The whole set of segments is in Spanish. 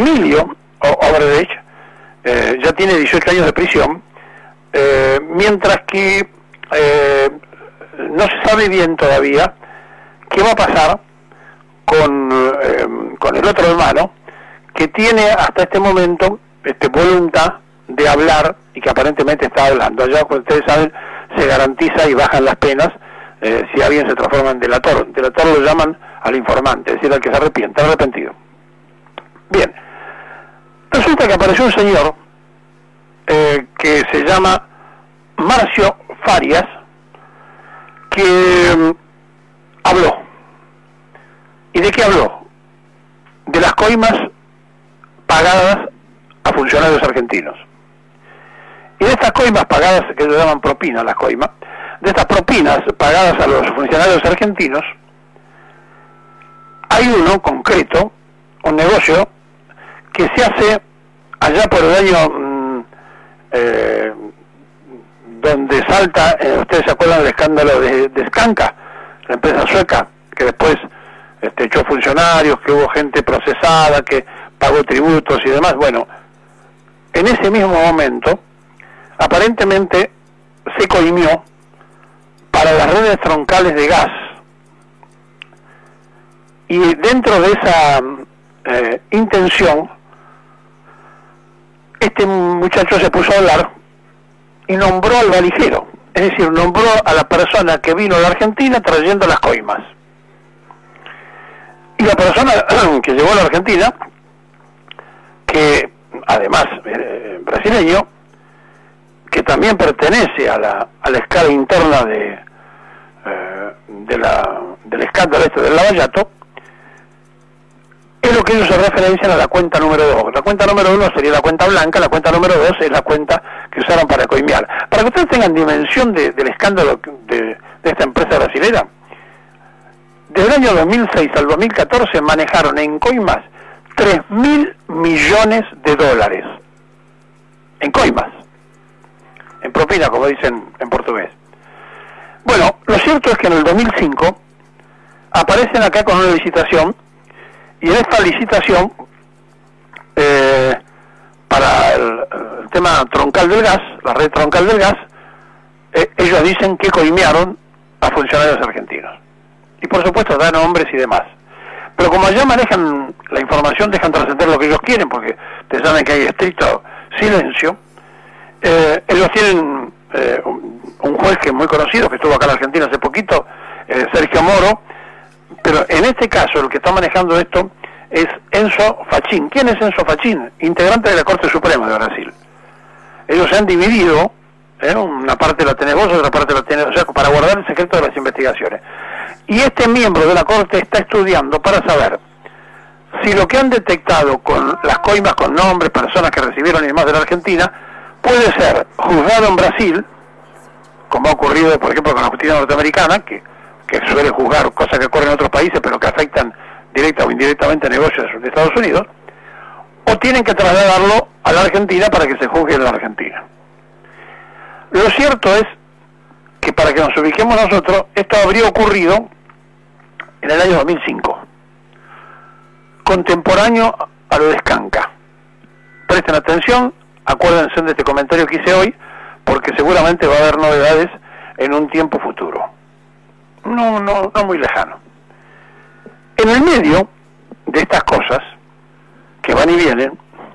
Emilio Obrecht ya tiene 18 años de prisión, mientras que no se sabe bien todavía qué va a pasar con el otro hermano, que tiene hasta este momento voluntad de hablar y que aparentemente está hablando. Allá, como ustedes saben, se garantiza y bajan las penas si alguien se transforma en delator. Delator lo llaman al informante, es decir, al que se arrepiente, arrepentido. Bien, resulta que apareció un señor que se llama Marcio Farias, que habló. ¿Y de qué habló? De las coimas pagadas a funcionarios argentinos. Y de estas coimas pagadas, que se llaman propinas, las coimas, de estas propinas pagadas a los funcionarios argentinos, hay uno concreto, un negocio, que se hace allá por el año donde salta, ustedes se acuerdan del escándalo de Skanska, la empresa sueca, que después echó funcionarios, que hubo gente procesada, que pagó tributos y demás. Bueno, en ese mismo momento, aparentemente se coimió para las redes troncales de gas. Y dentro de esa intención, este muchacho se puso a hablar y nombró al valijero, es decir, nombró a la persona que vino a la Argentina trayendo las coimas. Y la persona que llegó a la Argentina, que además brasileño, que también pertenece a la escala interna del escándalo del Lavallato, es lo que ellos se referencian a la cuenta número 2. La cuenta número 1 sería la cuenta blanca, la cuenta número 2 es la cuenta que usaron para coimear. Para que ustedes tengan dimensión del escándalo de esta empresa brasilera, desde el año 2006 al 2014 manejaron en coimas 3.000 millones de dólares. En coimas. En propina, como dicen en portugués. Bueno, lo cierto es que en el 2005 aparecen acá con una licitación, y en esta licitación, para el tema troncal del gas, la red troncal del gas, ellos dicen que coimearon a funcionarios argentinos. Y por supuesto dan nombres y demás. Pero como allá manejan la información, dejan trascender lo que ellos quieren, porque ustedes saben que hay estricto silencio. Ellos tienen un juez que es muy conocido, que estuvo acá en Argentina hace poquito, Sergio Moro, pero en este caso el que está manejando esto es Enzo Fachin. ¿Quién es Enzo Fachin? Integrante de la Corte Suprema de Brasil. Ellos se han dividido, una parte la tenés vos, otra parte la tenés, o sea, para guardar el secreto de las investigaciones. Y este miembro de la Corte está estudiando para saber si lo que han detectado con las coimas, con nombres, personas que recibieron y demás de la Argentina, puede ser juzgado en Brasil, como ha ocurrido, por ejemplo, con la justicia norteamericana, que suele juzgar cosas que ocurren en otros países, pero que afectan directa o indirectamente a negocios de Estados Unidos, o tienen que trasladarlo a la Argentina para que se juzgue en la Argentina. Lo cierto es que, para que nos ubiquemos nosotros, esto habría ocurrido en el año 2005, contemporáneo a lo de Skanska. Presten atención, acuérdense de este comentario que hice hoy, porque seguramente va a haber novedades en un tiempo futuro. No muy lejano. En el medio de estas cosas, que van y vienen,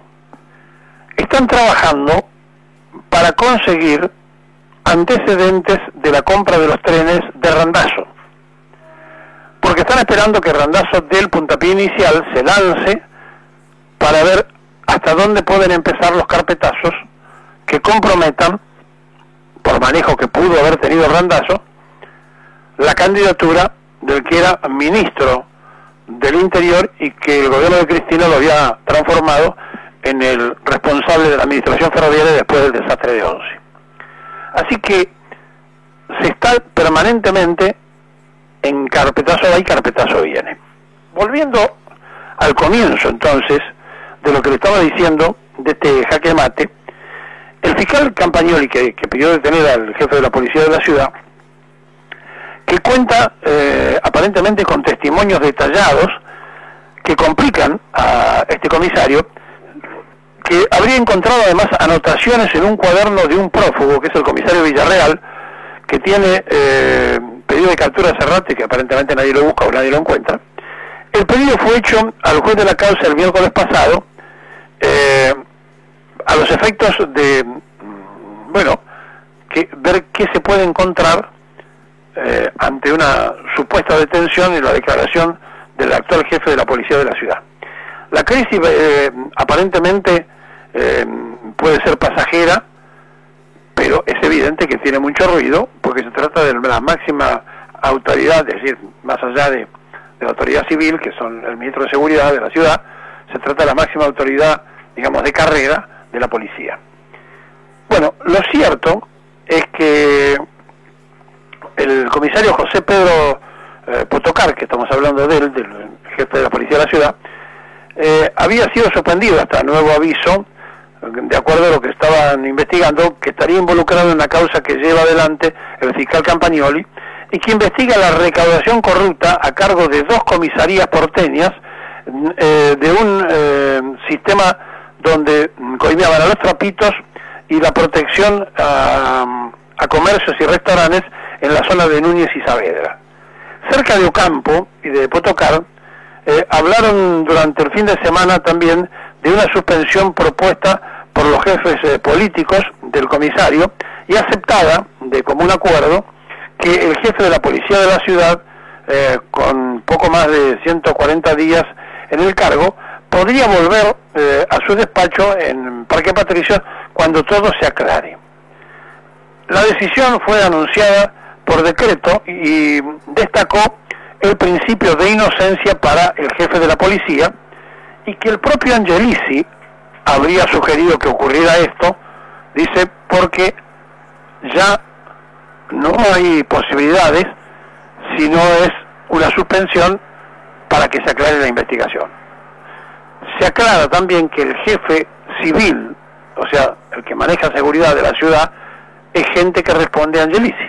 están trabajando para conseguir antecedentes de la compra de los trenes de Randazzo. Porque están esperando que Randazzo dé el puntapié inicial, se lance, para ver hasta dónde pueden empezar los carpetazos que comprometan, por manejo que pudo haber tenido Randazzo, la candidatura del que era ministro del Interior y que el gobierno de Cristina lo había transformado en el responsable de la administración ferroviaria después del desastre de Once. Así que se está permanentemente en carpetazo va y carpetazo viene. Volviendo al comienzo entonces de lo que le estaba diciendo de este jaque mate, el fiscal Campagnoli, que pidió detener al jefe de la policía de la ciudad, que cuenta aparentemente con testimonios detallados que complican a este comisario, que habría encontrado además anotaciones en un cuaderno de un prófugo, que es el comisario Villarreal, que tiene pedido de captura hace rato y que aparentemente nadie lo busca o nadie lo encuentra. El pedido fue hecho al juez de la causa el miércoles pasado, a los efectos de, ver qué se puede encontrar ante una supuesta detención y la declaración del actual jefe de la policía de la ciudad. La crisis aparentemente puede ser pasajera, pero es evidente que tiene mucho ruido, porque se trata de la máxima autoridad, es decir, más allá de la autoridad civil, que son el ministro de Seguridad de la ciudad, se trata de la máxima autoridad, digamos, de carrera de la policía. Bueno, lo cierto es que el comisario José Pedro Potocar, que estamos hablando de él, del jefe de la policía de la ciudad, había sido suspendido hasta nuevo aviso, de acuerdo a lo que estaban investigando, que estaría involucrado en la causa que lleva adelante el fiscal Campagnoli, y que investiga la recaudación corrupta a cargo de 2 comisarías porteñas, de un sistema donde coimeaban a los trapitos y la protección a comercios y restaurantes en la zona de Núñez y Saavedra. Cerca de Ocampo y de Potocar, hablaron durante el fin de semana también de una suspensión propuesta por los jefes políticos del comisario y aceptada de común acuerdo, que el jefe de la policía de la ciudad, con poco más de 140 días en el cargo, podría volver a su despacho en Parque Patricio cuando todo se aclare. La decisión fue anunciada por decreto y destacó el principio de inocencia para el jefe de la policía, y que el propio Angelici habría sugerido que ocurriera esto, dice, porque ya no hay posibilidades si no es una suspensión para que se aclare la investigación. Se aclara también que el jefe civil, o sea, el que maneja seguridad de la ciudad, es gente que responde a Angelici.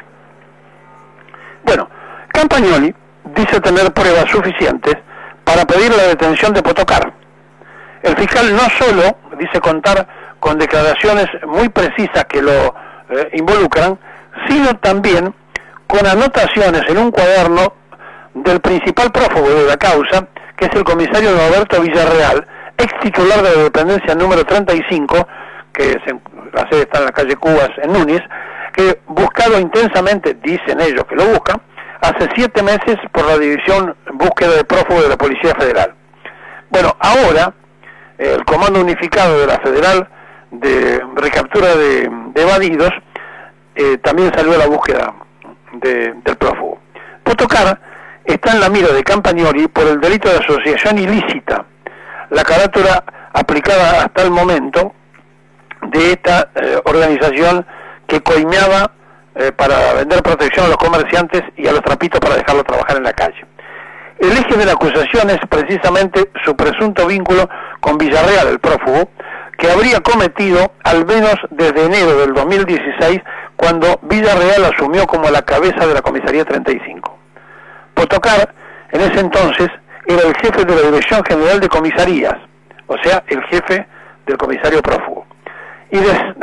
Bueno, Campagnoli dice tener pruebas suficientes para pedir la detención de Potocar. El fiscal no solo dice contar con declaraciones muy precisas que lo involucran, sino también con anotaciones en un cuaderno del principal prófugo de la causa, que es el comisario Roberto Villarreal, ex titular de la dependencia número 35, que la sede está en la calle Cubas, en Núñez, que buscado intensamente, dicen ellos que lo buscan, hace 7 meses por la División Búsqueda de Prófugos de la Policía Federal. Bueno, ahora el Comando Unificado de la Federal de Recaptura de Evadidos también salió a la búsqueda del prófugo. Potocar está en la mira de Campagnoli por el delito de asociación ilícita, la carátula aplicada hasta el momento de esta organización que coimeaba para vender protección a los comerciantes y a los trapitos para dejarlos trabajar en la calle. El eje de la acusación es precisamente su presunto vínculo con Villarreal, el prófugo, que habría cometido al menos desde enero del 2016, cuando Villarreal asumió como la cabeza de la comisaría 35. Potocar, en ese entonces, era el jefe de la Dirección General de Comisarías, o sea, el jefe del comisario prófugo. Y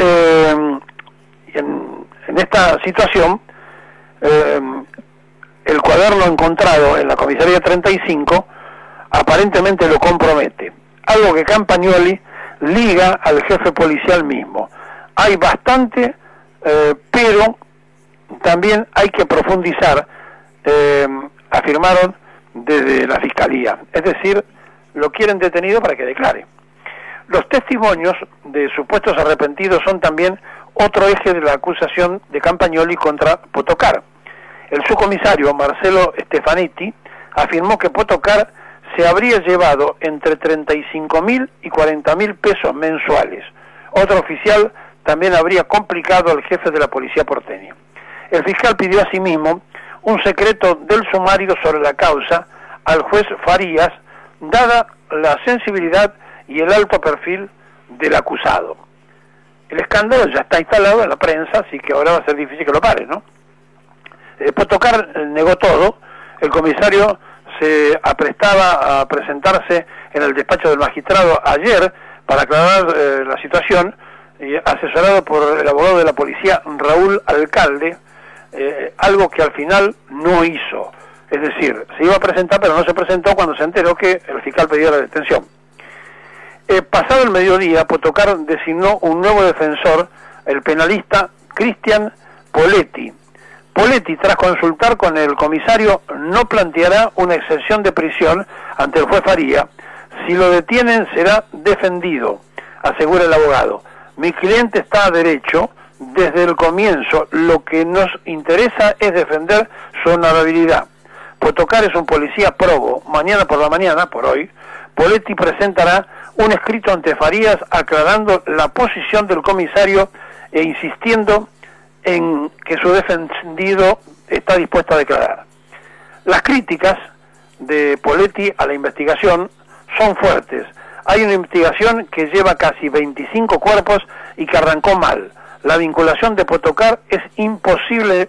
en esta situación, el cuaderno encontrado en la comisaría 35 aparentemente lo compromete, algo que Campagnoli liga al jefe policial mismo. Hay bastante, pero también hay que profundizar, afirmaron desde la Fiscalía, es decir, lo quieren detenido para que declare. Los testimonios de supuestos arrepentidos son también otro eje de la acusación de Campagnoli contra Potocar. El subcomisario Marcelo Stefanetti afirmó que Potocar se habría llevado entre 35.000 y 40.000 pesos mensuales. Otro oficial también habría complicado al jefe de la policía porteña. El fiscal pidió asimismo un secreto del sumario sobre la causa al juez Farías, dada la sensibilidad y el alto perfil del acusado. El escándalo ya está instalado en la prensa, así que ahora va a ser difícil que lo pare, ¿no? Potocar negó todo. El comisario se aprestaba a presentarse en el despacho del magistrado ayer para aclarar la situación, asesorado por el abogado de la policía Raúl Alcalde, algo que al final no hizo. Es decir, se iba a presentar pero no se presentó cuando se enteró que el fiscal pedía la detención. Pasado el mediodía, Potocar designó un nuevo defensor, el penalista Cristian Poletti. Poletti, tras consultar con el comisario, no planteará una exención de prisión ante el juez Faría. Si lo detienen será defendido, asegura el abogado. Mi cliente está a derecho desde el comienzo. Lo que nos interesa es defender su honorabilidad. Potocar es un policía probo. Mañana por la mañana, por hoy, Poletti presentará un escrito ante Farías aclarando la posición del comisario e insistiendo en que su defendido está dispuesto a declarar. Las críticas de Poletti a la investigación son fuertes. Hay una investigación que lleva casi 25 cuerpos y que arrancó mal. La vinculación de Potocar es imposible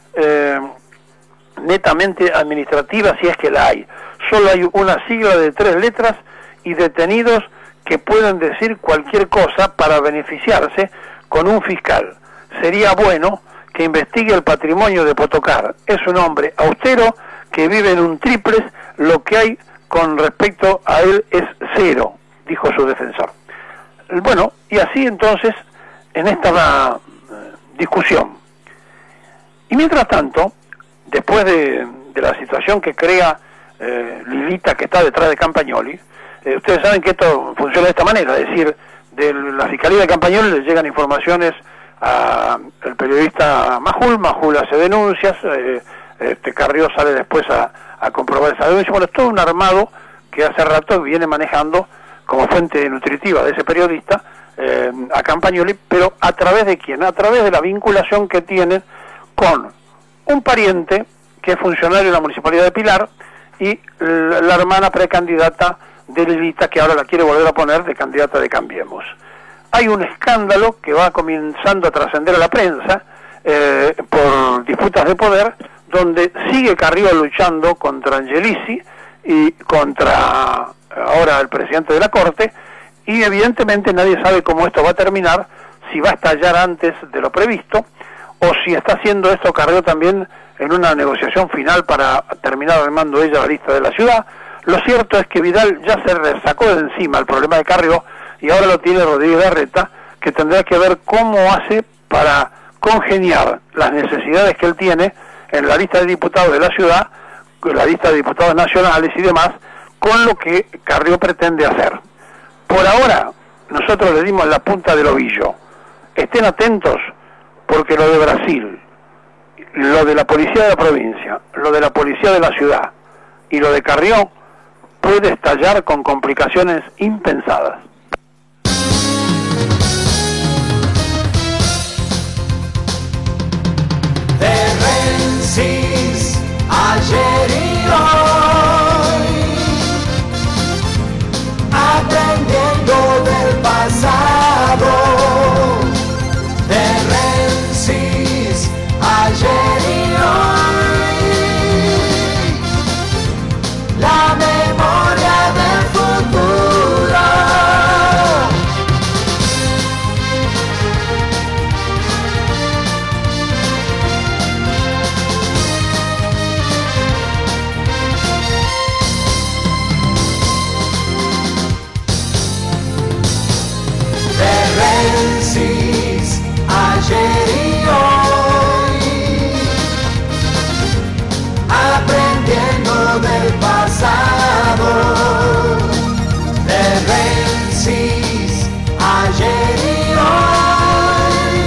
netamente administrativa si es que la hay. Solo hay una sigla de 3 letras y detenidos que pueden decir cualquier cosa para beneficiarse con un fiscal. Sería bueno que investigue el patrimonio de Potocar. Es un hombre austero que vive en un triplex, lo que hay con respecto a él es cero, dijo su defensor. Bueno, y así entonces, en esta discusión. Y mientras tanto, después de la situación que crea Lilita, que está detrás de Campagnoli, ustedes saben que esto funciona de esta manera, es decir, de la Fiscalía de Campagnoli les llegan informaciones al periodista Majul hace denuncias, Carrió sale después a comprobar esa denuncia. Bueno, es todo un armado que hace rato viene manejando como fuente nutritiva de ese periodista a Campagnoli, pero ¿a través de quién? A través de la vinculación que tiene con un pariente que es funcionario de la Municipalidad de Pilar y la hermana precandidata de Lilita, que ahora la quiere volver a poner de candidata de Cambiemos. Hay un escándalo que va comenzando a trascender a la prensa por disputas de poder, donde sigue Carrió luchando contra Angelici y contra ahora el presidente de la Corte, y evidentemente nadie sabe cómo esto va a terminar, si va a estallar antes de lo previsto, o si está haciendo esto Carrió también en una negociación final para terminar armando ella la lista de la ciudad. Lo cierto es que Vidal ya se le sacó de encima el problema de Carrió y ahora lo tiene Rodríguez Larreta, que tendrá que ver cómo hace para congeniar las necesidades que él tiene en la lista de diputados de la ciudad, con la lista de diputados nacionales y demás, con lo que Carrió pretende hacer. Por ahora, nosotros le dimos la punta del ovillo. Estén atentos, porque lo de Brasil, lo de la policía de la provincia, lo de la policía de la ciudad y lo de Carrió puede estallar con complicaciones impensadas. Ayer y hoy, aprendiendo del pasado. De Rensis, ayer y hoy, la memoria del futuro. Ayer y hoy, aprendiendo del pasado. De Rensis, ayer y hoy,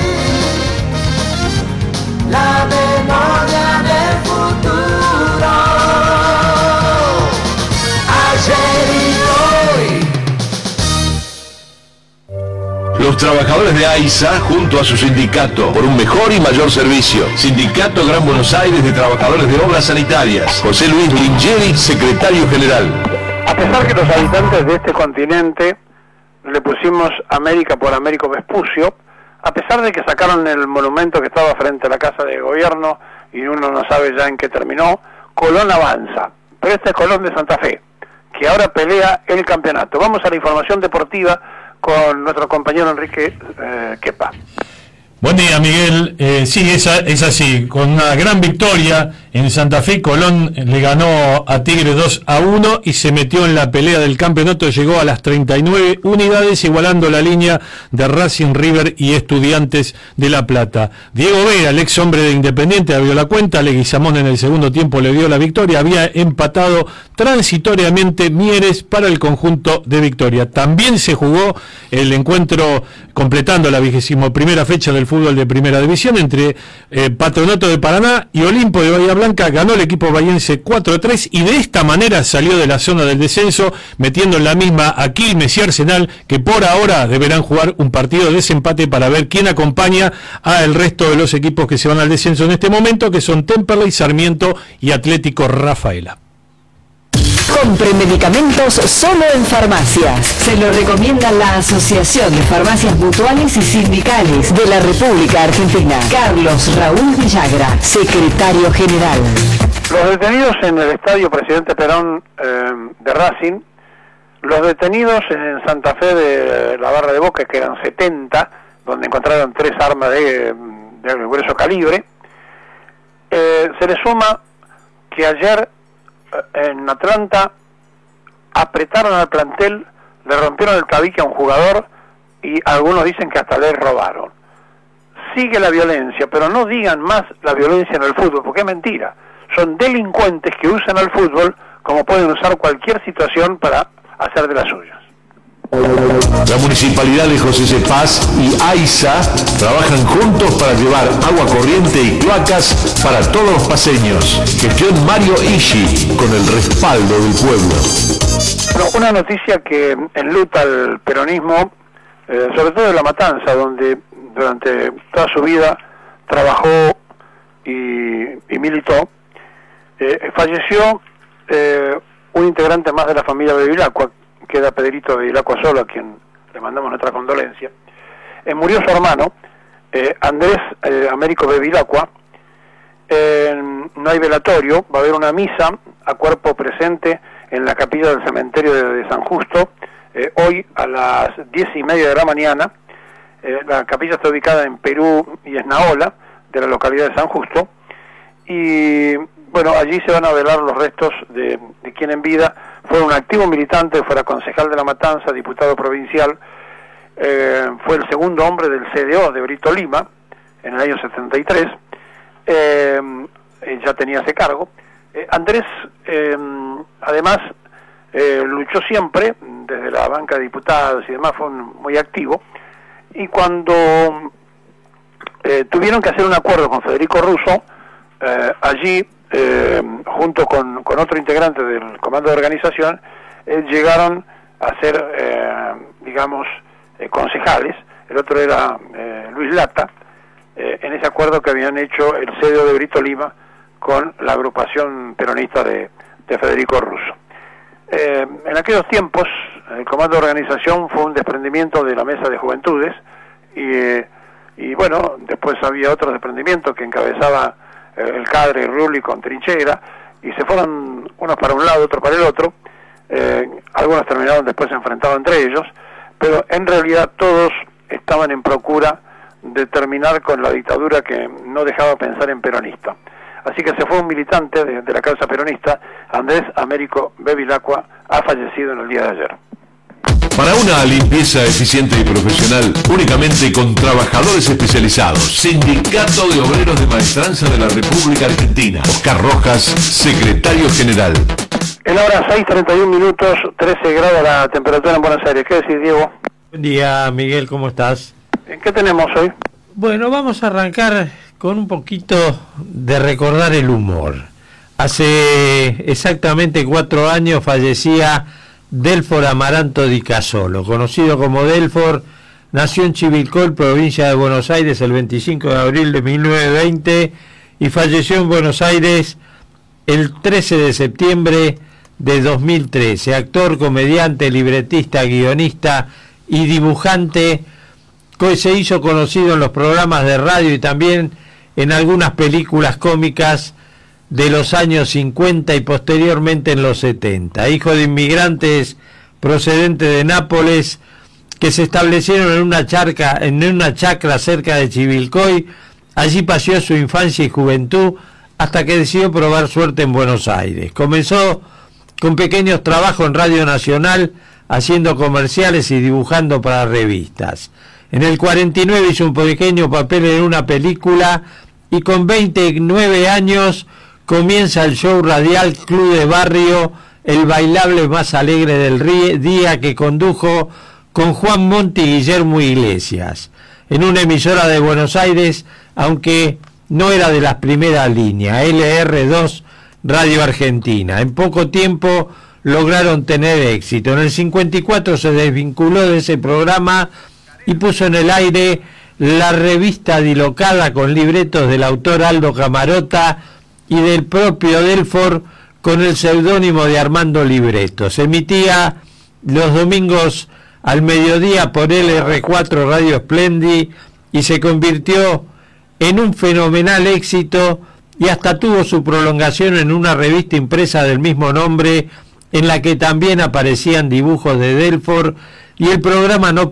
la memoria del futuro. Ayer y hoy. Los trabajadores de AISA, junto a su sindicato, por un mejor y mayor servicio. Sindicato Gran Buenos Aires de Trabajadores de Obras Sanitarias. José Luis Lingeri, secretario general. A pesar que los habitantes de este continente le pusimos América por Américo Vespucio, a pesar de que sacaron el monumento que estaba frente a la Casa de Gobierno y uno no sabe ya en qué terminó, Colón avanza. pero este es Colón de Santa Fe, que ahora pelea el campeonato. Vamos a la información deportiva con nuestro compañero Enrique Kepa. Buen día, Miguel. Sí, es así. Con una gran victoria en Santa Fe, Colón le ganó a Tigre 2-1 y se metió en la pelea del campeonato. Llegó a las 39 unidades, igualando la línea de Racing, River y Estudiantes de La Plata. Diego Vera, el ex hombre de Independiente, abrió la cuenta. Leguizamón en el segundo tiempo le dio la victoria. Había empatado transitoriamente Mieres para el conjunto de Victoria. También se jugó el encuentro completando la 21ª fecha del fútbol de Primera División entre Patronato de Paraná y Olimpo de Bahía Blanca. Ganó el equipo bahiense 4-3 y de esta manera salió de la zona del descenso, metiendo en la misma a Quilmes y Arsenal, que por ahora deberán jugar un partido de desempate para ver quién acompaña a el resto de los equipos que se van al descenso en este momento, que son Temperley, Sarmiento y Atlético Rafaela. Compre medicamentos solo en farmacias. Se lo recomienda la Asociación de Farmacias Mutuales y Sindicales de la República Argentina. Carlos Raúl Villagra, secretario general. Los detenidos en el estadio Presidente Perón de Racing, los detenidos en Santa Fe de la Barra de Boca, que eran 70, donde encontraron 3 armas de grueso calibre, se le suma que ayer en Atlanta apretaron al plantel, le rompieron el tabique a un jugador y algunos dicen que hasta le robaron. Sigue la violencia, pero no digan más la violencia en el fútbol, porque es mentira. Son delincuentes que usan al fútbol como pueden usar cualquier situación para hacer de las suyas. La Municipalidad de José C. Paz y AISA trabajan juntos para llevar agua corriente y cloacas para todos los paseños. Gestión Mario Ishi, con el respaldo del pueblo. Bueno, una noticia que enluta al peronismo, sobre todo de La Matanza, donde durante toda su vida trabajó y militó. Falleció un integrante más de la familia Bevilacqua, queda Pedrito Bevilacqua solo, a quien le mandamos nuestra condolencia. Murió su hermano, Andrés Américo Bevilacqua. No hay velatorio, va a haber una misa a cuerpo presente en la capilla del cementerio de San Justo, hoy a las 10:30 de la mañana. La capilla está ubicada en Perú y Esnaola, de la localidad de San Justo, y bueno, allí se van a velar los restos de quien en vida fue un activo militante, fuera concejal de La Matanza, diputado provincial, fue el segundo hombre del CDO de Brito Lima en el año 73, ya tenía ese cargo. Andrés, además, luchó siempre, desde la banca de diputados y demás, fue muy activo, y cuando tuvieron que hacer un acuerdo con Federico Russo, allí, junto con otro integrante del comando de organización, llegaron a ser, concejales. El otro era Luis Lata, en ese acuerdo que habían hecho el CDO de Brito Lima con la agrupación peronista de Federico Russo. En aquellos tiempos, el comando de organización fue un desprendimiento de la Mesa de Juventudes, y bueno, después había otro desprendimiento que encabezaba el Cadre y Rulli con Trinchera, y se fueron unos para un lado, otros para el otro. Algunos terminaron después enfrentados entre ellos, pero en realidad todos estaban en procura de terminar con la dictadura que no dejaba pensar en peronista. Así que se fue un militante de la causa peronista. Andrés Américo Bevilacqua ha fallecido en el día de ayer. Para una limpieza eficiente y profesional, únicamente con trabajadores especializados. Sindicato de Obreros de Maestranza de la República Argentina. Oscar Rojas, secretario general. En la hora 6:31, 13 grados la temperatura en Buenos Aires. ¿Qué decís, Diego? Buen día, Miguel, ¿cómo estás? ¿Qué tenemos hoy? Bueno, vamos a arrancar con un poquito de recordar el humor. Hace exactamente 4 años fallecía Delfor Amaranto Di Casolo, conocido como Delfor. Nació en Chivilcoy, provincia de Buenos Aires, el 25 de abril de 1920 y falleció en Buenos Aires el 13 de septiembre de 2013. Actor, comediante, libretista, guionista y dibujante, que se hizo conocido en los programas de radio y también en algunas películas cómicas de los años 50 y posteriormente en los 70. Hijo de inmigrantes procedentes de Nápoles que se establecieron en una chacra cerca de Chivilcoy. Allí pasó su infancia y juventud hasta que decidió probar suerte en Buenos Aires. Comenzó con pequeños trabajos en Radio Nacional, haciendo comerciales y dibujando para revistas. En el 49 hizo un pequeño papel en una película y con 29 años comienza el show radial Club de Barrio, el bailable más alegre del día, que condujo con Juan Monti y Guillermo Iglesias, en una emisora de Buenos Aires, aunque no era de las primeras líneas, LR2 Radio Argentina. En poco tiempo lograron tener éxito. En el 54 se desvinculó de ese programa y puso en el aire la revista Dilocada, con libretos del autor Aldo Camarota y del propio Delfor, con el seudónimo de Armando Libreto. Se emitía los domingos al mediodía por LR4 Radio Splendi y se convirtió en un fenomenal éxito, y hasta tuvo su prolongación en una revista impresa del mismo nombre, en la que también aparecían dibujos de Delfor, y el programa no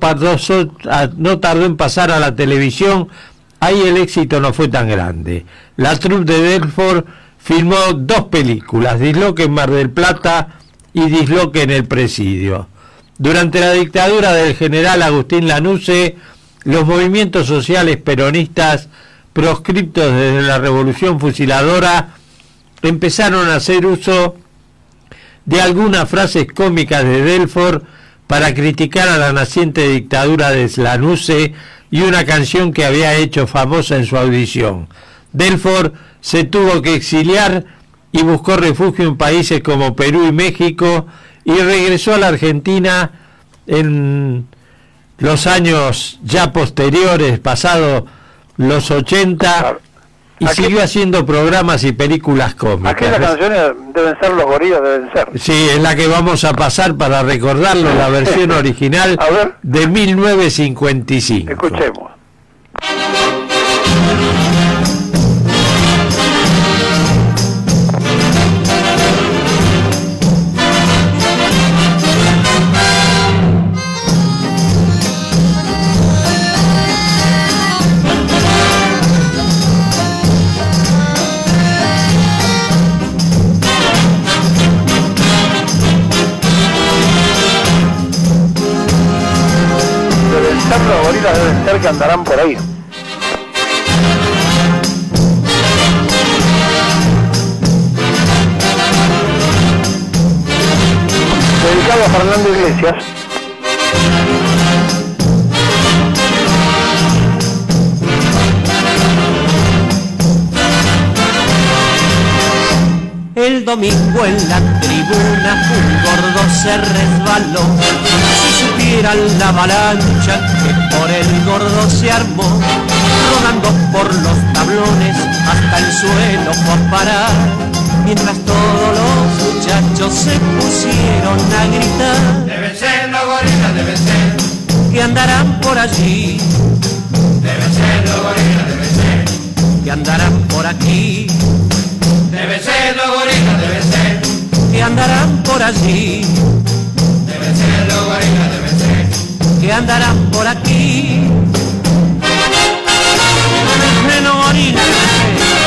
tardó en pasar a la televisión. Ahí el éxito no fue tan grande. La troupe de Delfor filmó 2 películas, Disloque en Mar del Plata y Disloque en el Presidio. Durante la dictadura del general Agustín Lanusse, los movimientos sociales peronistas proscriptos desde la Revolución Fusiladora empezaron a hacer uso de algunas frases cómicas de Delfor para criticar a la naciente dictadura de Lanusse y una canción que había hecho famosa en su audición. Delfor se tuvo que exiliar y buscó refugio en países como Perú y México, y regresó a la Argentina en los años ya posteriores, pasado los 80, y siguió haciendo programas y películas cómicas. Aquellas canciones deben ser Los Gorilas, deben ser. Sí, es la que vamos a pasar para recordarlo, la versión original de 1955. Escuchemos. Los gorilas deben ser, que andarán por ahí. Dedicado a Fernando Iglesias. El domingo en la tribuna un gordo se resbaló. Si supieran la avalancha que por el gordo se armó, rodando por los tablones hasta el suelo fue a parar, mientras todos los muchachos se pusieron a gritar: deben ser los gorilas, deben ser, que andarán por allí. Deben ser los gorilas, deben ser, que andarán por aquí. Deben ser los gorilas, deben ser, que andarán por allí. Deben ser los gorilas, deben ser, que andarán por aquí. Deben ser los gorilas, deben ser.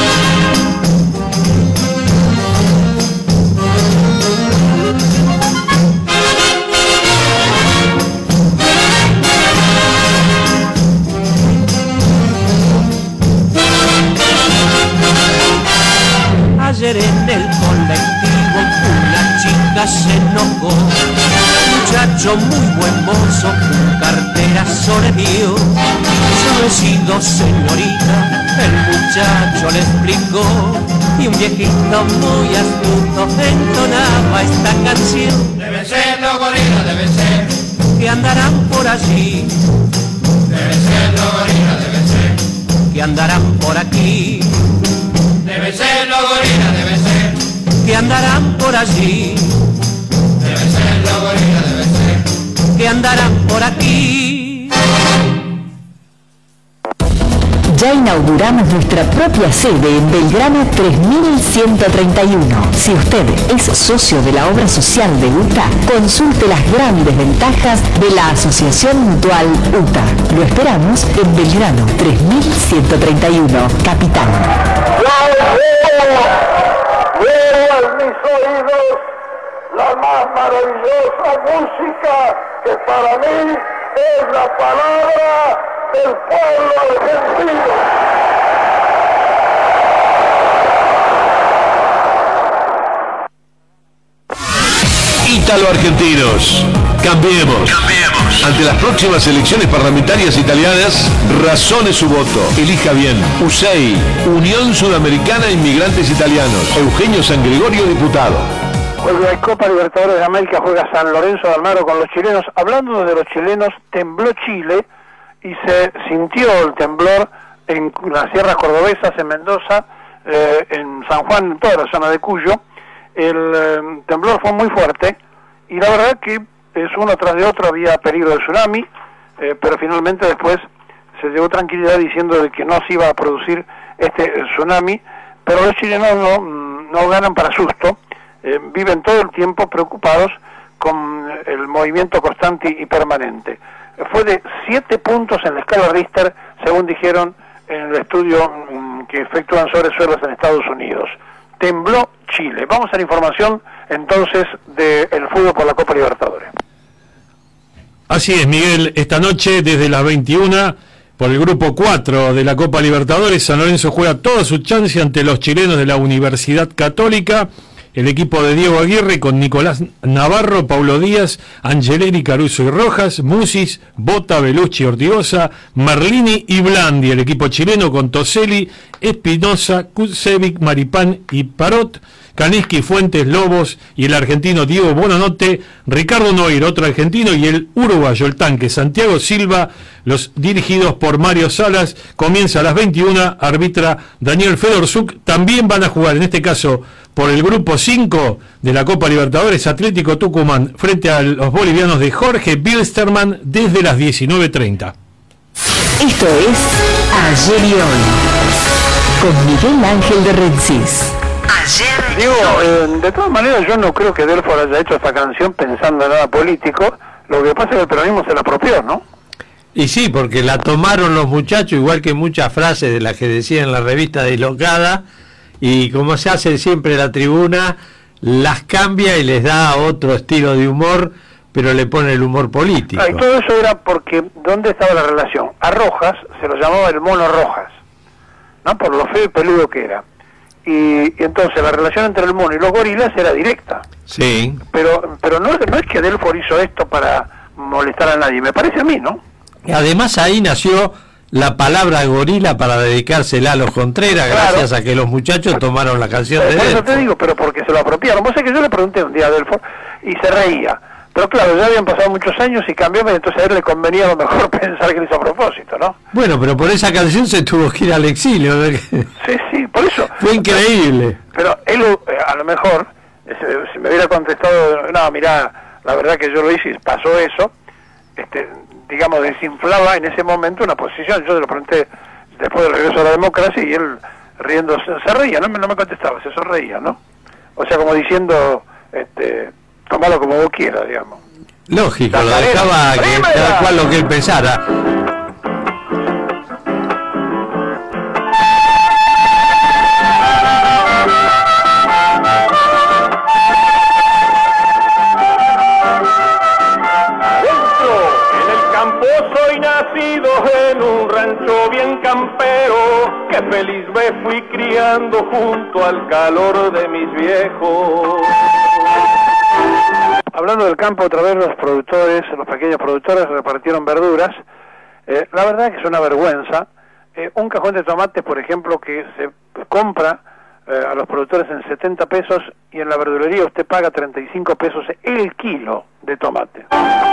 Ayer en el colectivo una chica se enojó. Un muchacho muy buen mozo, un carterazo le dio. Yo no he sido señorita, el muchacho le explicó. Y un viejito muy astuto entonaba esta canción: deben ser los gorilas, deben ser, que andarán por allí. Deben ser los gorilas, deben ser, que andarán por aquí. Deben ser los gorilas, deben ser, que andarán por allí. Deben ser los gorilas, deben ser, que andarán por aquí. Ya inauguramos nuestra propia sede en Belgrano 3131. Si usted es socio de la obra social de UTA, consulte las grandes ventajas de la Asociación Mutual UTA. Lo esperamos en Belgrano 3131, Capital. Veo en mis oídos la más maravillosa música que para mí es la palabra del pueblo argentino. Ítalo-argentinos. Cambiemos. Ante las próximas elecciones parlamentarias italianas, razone su voto. Elija bien. USEI, Unión Sudamericana de Inmigrantes Italianos. Eugenio San Gregorio, diputado. Vuelve a Copa Libertadores de América, juega San Lorenzo de Almagro con los chilenos. Hablando de los chilenos, tembló Chile y se sintió el temblor en las sierras cordobesas, en Mendoza, en San Juan, en toda la zona de Cuyo. El temblor fue muy fuerte y la verdad que uno tras de otro había peligro de tsunami, pero finalmente después se dio tranquilidad diciendo de que no se iba a producir este tsunami, pero los chilenos no ganan para susto, viven todo el tiempo preocupados con el movimiento constante y permanente. Fue de 7 puntos en la escala Richter, según dijeron en el estudio que efectúan sobre suelos en Estados Unidos. Tembló Chile. Vamos a la información entonces del fútbol por la Copa Libertadores. Así es, Miguel, esta noche desde las 21 por el grupo 4 de la Copa Libertadores, San Lorenzo juega toda su chance ante los chilenos de la Universidad Católica. El equipo de Diego Aguirre con Nicolás Navarro, Paulo Díaz, Angeleri, Caruso y Rojas, Musis, Bota, Belucci, Ortigosa, Marlini y Blandi. El equipo chileno con Toselli, Espinosa, Kusevic, Maripán y Parot, Kaniski, Fuentes, Lobos y el argentino Diego Bonanote, Ricardo Noir, otro argentino, y el uruguayo, el tanque Santiago Silva, los dirigidos por Mario Salas. Comienza a las 21, arbitra Daniel Fedorzuk. También van a jugar, en este caso, por el grupo 5 de la Copa Libertadores, Atlético Tucumán frente a los bolivianos de Jorge Bilsterman desde las 19:30. Esto es Ayer y Hoy, con Miguel Ángel de Rensis. Digo, de todas maneras yo no creo que Delfos haya hecho esta canción pensando en nada político. Lo que pasa es que el peronismo se la apropió, ¿no? Y sí, porque la tomaron los muchachos, igual que muchas frases de las que decían en la revista Dislocada, y como se hace siempre la tribuna, las cambia y les da otro estilo de humor, pero le pone el humor político. Y todo eso era porque, ¿dónde estaba la relación? A Rojas se lo llamaba el mono Rojas, ¿no? Por lo feo y peludo que era. Y entonces la relación entre el mono y los gorilas era directa. Sí. Pero no es que Delfos hizo esto para molestar a nadie, me parece a mí, ¿no? Y además ahí nació la palabra gorila para dedicársela a los Contreras, claro, gracias a que los muchachos tomaron la canción de Por eso Delfos. te digo, pero porque se lo apropiaron. Vos sabés que yo le pregunté un día a Delfos y se reía. Pero claro, ya habían pasado muchos años y cambió, entonces a él le convenía a lo mejor pensar que lo hizo a propósito, ¿no? Bueno, pero por esa canción se tuvo que ir al exilio. Sí, por eso. Fue increíble. Pero él a lo mejor, si me hubiera contestado, no, mirá, la verdad que yo lo hice y pasó eso, digamos, desinflaba en ese momento una posición. Yo se lo pregunté después del regreso a la democracia y él riendo se reía, no me contestaba, se sonreía, ¿no? O sea, como diciendo, tomalo como vos quieras, digamos. Lógico, lo dejaba que cada cual lo que él pensara. En un rancho bien campero, que feliz me fui criando junto al calor de mis viejos. Hablando del campo, otra vez los pequeños productores repartieron verduras. La verdad que es una vergüenza. Un cajón de tomates, por ejemplo, que se compra a los productores en 70 pesos y en la verdulería usted paga 35 pesos el kilo de tomate.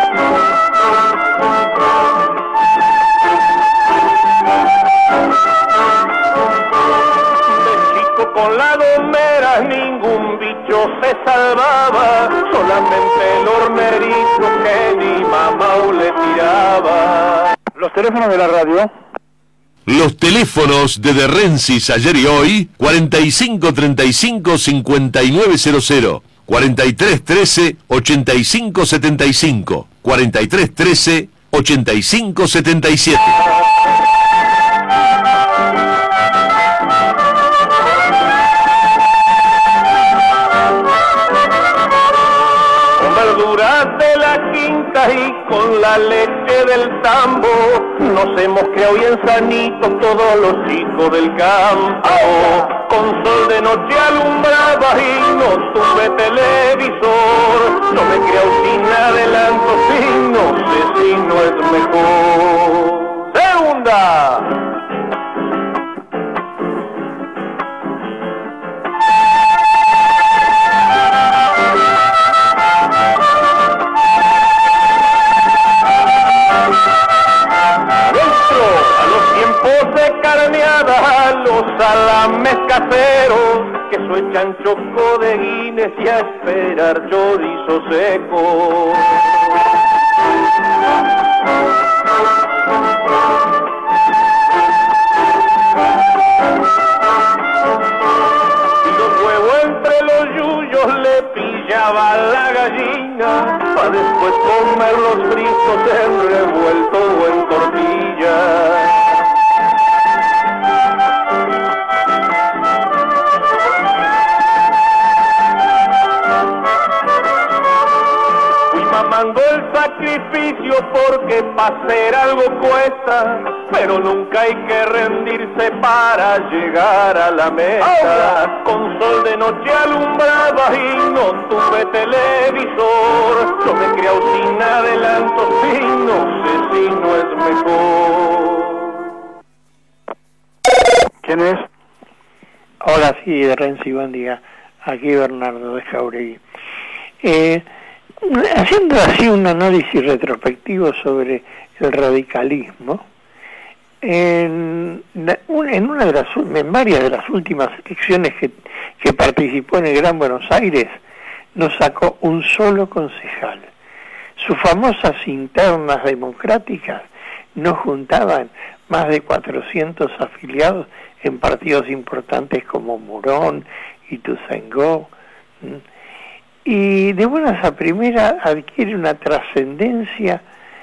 Con la domera ningún bicho se salvaba, solamente el hornerito que mi mamá le tiraba. Los teléfonos de la radio. Los teléfonos de Rensis ayer y hoy, 4535-5900, 4313-8575, 4313-8577. De la quinta y con la leche del tambo nos hemos criado bien sanitos todos los chicos del campo. Con sol de noche alumbraba y no tuve televisor. No me creo sin adelanto, si no sé si no es mejor. Segunda. De carneada, los salames caseros, queso y chancho codeguines y a esperar chorizo seco. Y los huevos entre los yuyos le pillaba la gallina, para después comer los fritos en revuelto o en tortilla. Mamando el sacrificio porque para hacer algo cuesta, pero nunca hay que rendirse para llegar a la meta. Con sol de noche alumbraba y no tuve televisor. Yo me he criado sin adelanto, si no sé si no es mejor. ¿Quién es? Hola, sí, de Renzi, buen día. Aquí Bernardo de Jauregui. Haciendo así un análisis retrospectivo sobre el radicalismo, en varias de las últimas elecciones que participó en el Gran Buenos Aires, no sacó un solo concejal. Sus famosas internas democráticas no juntaban más de 400 afiliados en partidos importantes como Morón, Ituzaingó, y de buenas a primera adquiere una trascendencia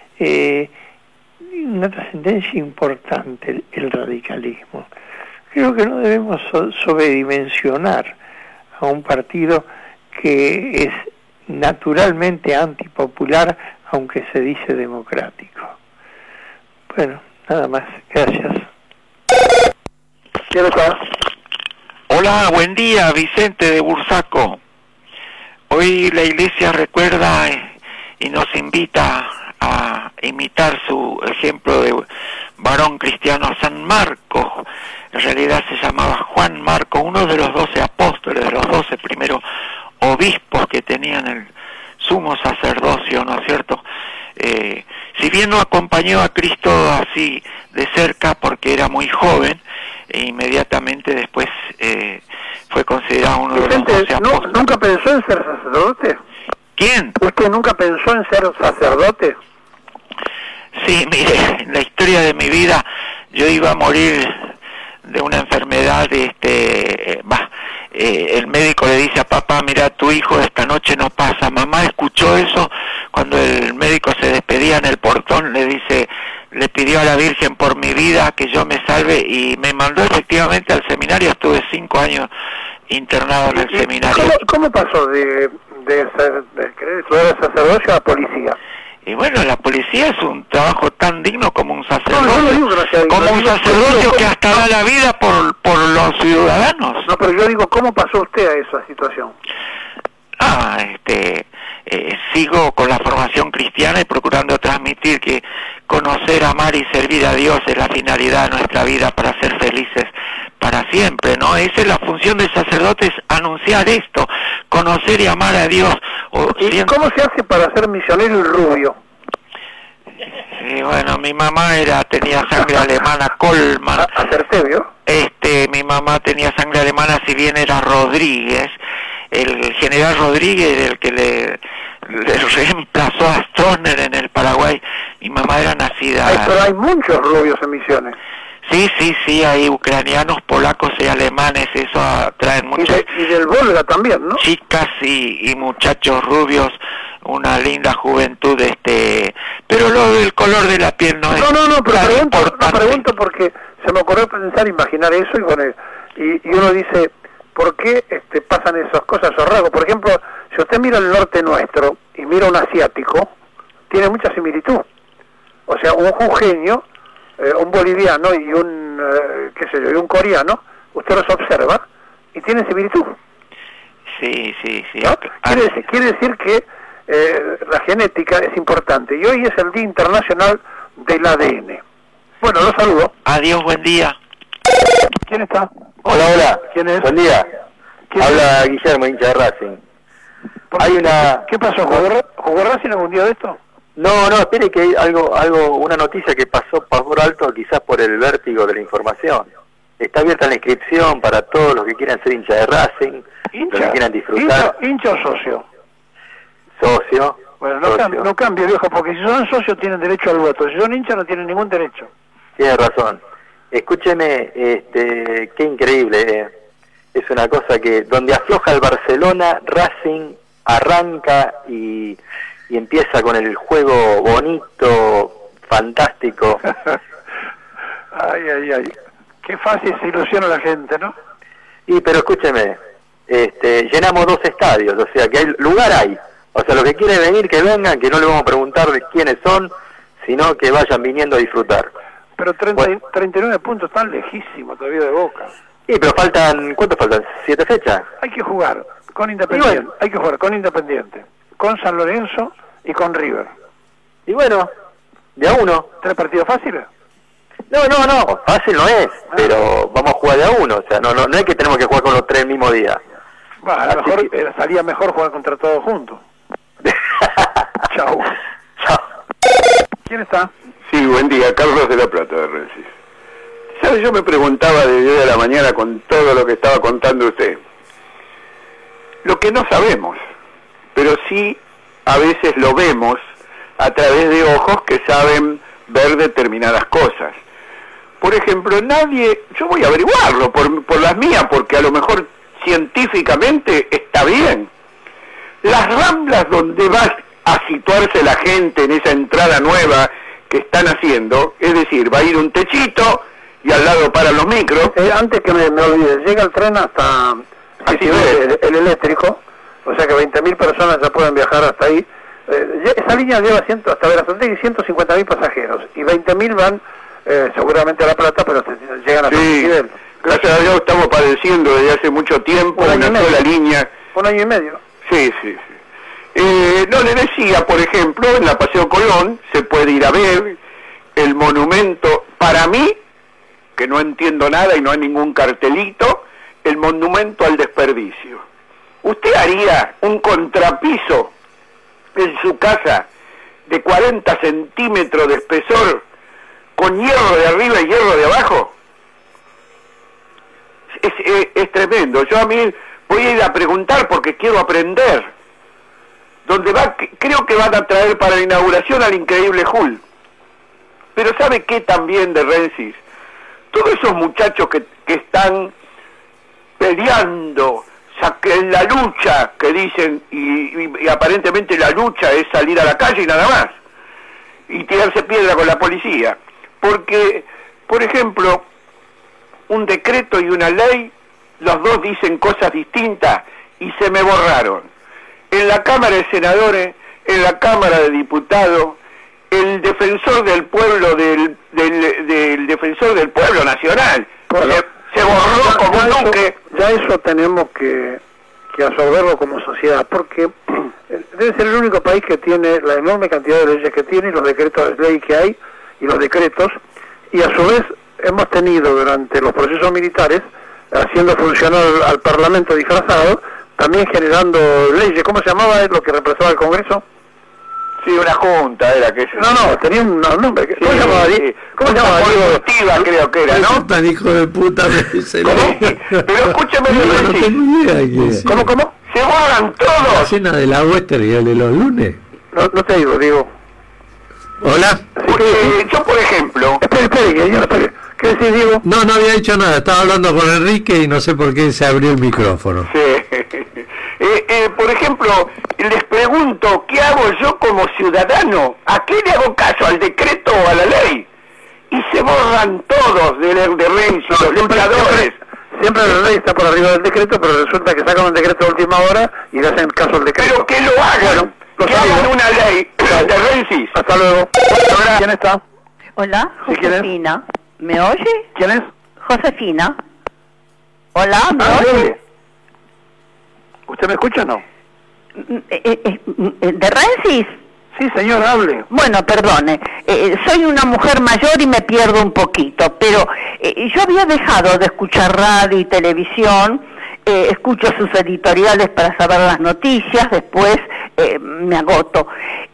importante el radicalismo. Creo que no debemos sobredimensionar a un partido que es naturalmente antipopular, aunque se dice democrático. Bueno, nada más. Gracias. Hola, buen día, Vicente de Bursaco. Hoy la Iglesia recuerda y nos invita a imitar su ejemplo de varón cristiano, San Marcos. En realidad se llamaba Juan Marcos, uno de los 12 apóstoles, de los 12 primeros obispos que tenían el sumo sacerdocio, ¿no es cierto? Si bien no acompañó a Cristo así de cerca porque era muy joven, inmediatamente después fue considerado uno de los 12 apóstoles. ¿Nunca pensó en ser sacerdote? ¿Quién? ¿Usted nunca pensó en ser sacerdote? Sí, mire, en la historia de mi vida yo iba a morir de una enfermedad, el médico le dice a papá, mira, tu hijo esta noche no pasa. Mamá escuchó eso cuando el médico se despedía en el portón, le pidió a la Virgen por mi vida que yo me salve y me mandó efectivamente al seminario. Estuve 5 años internado en el seminario. ¿Cómo pasó de querer estudiar el sacerdocio a policía? Y bueno, la policía es un trabajo tan digno como un sacerdocio, que hasta da la vida por los ciudadanos. No, pero yo digo, ¿cómo pasó usted a esa situación? Sigo con la formación cristiana y procurando transmitir que conocer, amar y servir a Dios es la finalidad de nuestra vida para ser felices para siempre, ¿no? Esa es la función del sacerdote, es anunciar esto, conocer y amar a Dios. ¿Y cómo se hace para ser misionero y rubio? Bueno, mi mamá tenía sangre alemana, Colman. Acerté, ¿vio? Mi mamá tenía sangre alemana, si bien era Rodríguez, el general Rodríguez, el que le reemplazó a Stroessner en el Paraguay. Mi mamá era nacida... pero hay muchos rubios en Misiones. Sí, hay ucranianos, polacos y alemanes, eso atraen muchas... Y del Volga también, ¿no? Chicas y muchachos rubios, una linda juventud, pero lo del color de la piel no es No, pero tan pregunto importante. porque se me ocurrió pensar, imaginar eso, y bueno, y uno dice, ¿por qué pasan esas cosas, esos rasgos? Por ejemplo, si usted mira el norte nuestro y mira un asiático, tiene mucha similitud. O sea, un jujeño, un boliviano y un, y un coreano, usted los observa y tienen similitud. Sí. ¿No? Quiere decir que la genética es importante. Y hoy es el Día Internacional del ADN. Bueno, los saludo. Adiós, buen día. ¿Quién está? Hola. ¿Quién es? Buen día. Habla Guillermo, hincha de Racing. ¿Qué pasó? ¿Jugó Racing algún día de esto? No, espere que hay una noticia que pasó por alto, quizás por el vértigo de la información. Está abierta la inscripción para todos los que quieran ser hincha de Racing, los que quieran disfrutar. ¿Hincha o socio? Socio. Bueno, socio. no cambie, viejo, porque si son socios tienen derecho al voto, si son hinchas no tienen ningún derecho. Tiene razón. Escúcheme, qué increíble, es una cosa que donde afloja el Barcelona, Racing arranca y empieza con el juego bonito, fantástico. Ay. Qué fácil se ilusiona la gente, ¿no? Pero escúcheme, llenamos 2 estadios, o sea que hay lugar hay. O sea, los que quieren venir, que vengan, que no le vamos a preguntar de quiénes son, sino que vayan viniendo a disfrutar. Pero 39 puntos están lejísimos todavía de Boca. Pero ¿cuántos faltan? 7 fechas. Hay que jugar con Independiente, con San Lorenzo y con River. Y bueno, de a uno. 3 partidos fáciles. No, fácil no es, pero vamos a jugar de a uno, o sea, no es que tenemos que jugar con los 3 el mismo día. Bueno, a lo mejor salía mejor jugar contra todos juntos. Chau. ¿Quién está? Sí, buen día, Carlos de la Plata de Rensis. ¿Sabe? Yo me preguntaba de hoy a la mañana con todo lo que estaba contando usted. Lo que no sabemos, pero sí a veces lo vemos a través de ojos que saben ver determinadas cosas. Por ejemplo, yo voy a averiguarlo por las mías, porque a lo mejor científicamente está bien. Las ramblas donde va a situarse la gente en esa entrada nueva que están haciendo, es decir, va a ir un techito y al lado paran los micros. Antes que me olvide, llega el tren hasta el eléctrico, o sea que 20.000 personas ya pueden viajar hasta ahí. Esa línea lleva hasta Berazategui y 150.000 pasajeros, y 20.000 van seguramente a La Plata, pero llegan a San Miguel. Gracias a Dios estamos padeciendo desde hace mucho tiempo una sola línea. 1 año y medio. Sí. No, le decía, por ejemplo, en la Paseo Colón se puede ir a ver el monumento, para mí, que no entiendo nada y no hay ningún cartelito, el monumento al desperdicio. ¿Usted haría un contrapiso en su casa de 40 centímetros de espesor con hierro de arriba y hierro de abajo? Es tremendo. Yo a mí voy a ir a preguntar porque quiero aprender. Creo que van a traer para la inauguración al increíble Hulk. Pero ¿sabe qué también de Rensis? Todos esos muchachos que están peleando en la lucha, que dicen, y aparentemente la lucha es salir a la calle y nada más, y tirarse piedra con la policía. Porque, por ejemplo, un decreto y una ley, los dos dicen cosas distintas y se me borraron. En la Cámara de Senadores, en la Cámara de Diputados, el defensor del pueblo del defensor del pueblo nacional se borró como un duque. Ya eso tenemos que absorberlo como sociedad, porque debe ser el único país que tiene la enorme cantidad de leyes que tiene, y los decretos de ley que hay, y los decretos, y a su vez hemos tenido durante los procesos militares, haciendo funcionar al Parlamento disfrazado, también generando leyes. ¿Cómo se llamaba lo que representaba el Congreso? Sí, una junta era que... No, tenía un nombre. ¿Cómo se llamaba? ¿Cómo se llamaba? Consultiva, creo que era, ¿no? Tan hijo de puta. Pero escúcheme, no tengo idea. ¿Cómo? Se borran todos. La cena de la Western y el de los lunes. No te digo. Hola. Yo, por ejemplo... Espere, ¿Qué decís, Diego? No había dicho nada, estaba hablando con Enrique y no sé por qué se abrió el micrófono. Sí. Por ejemplo, les pregunto, ¿qué hago yo como ciudadano? ¿A qué le hago caso? ¿Al decreto o a la ley? Y se borran todos de Renzi, los legisladores. Siempre la ley está por arriba del decreto, pero resulta que sacan un decreto de última hora y le hacen caso al decreto. Pero que lo hagan, que hagan una ley de Renzi. Hasta luego. ¿Quién está? Hola, ¿Sí, quién es? Josefina. ¿Me oye? ¿Quién es? Josefina. Hola, ¿me oye? ¿Dónde? ¿Usted me escucha o no? ¿De Rensis? Sí, señor, hable. Bueno, perdone, soy una mujer mayor y me pierdo un poquito, pero yo había dejado de escuchar radio y televisión, escucho sus editoriales para saber las noticias, después me agoto.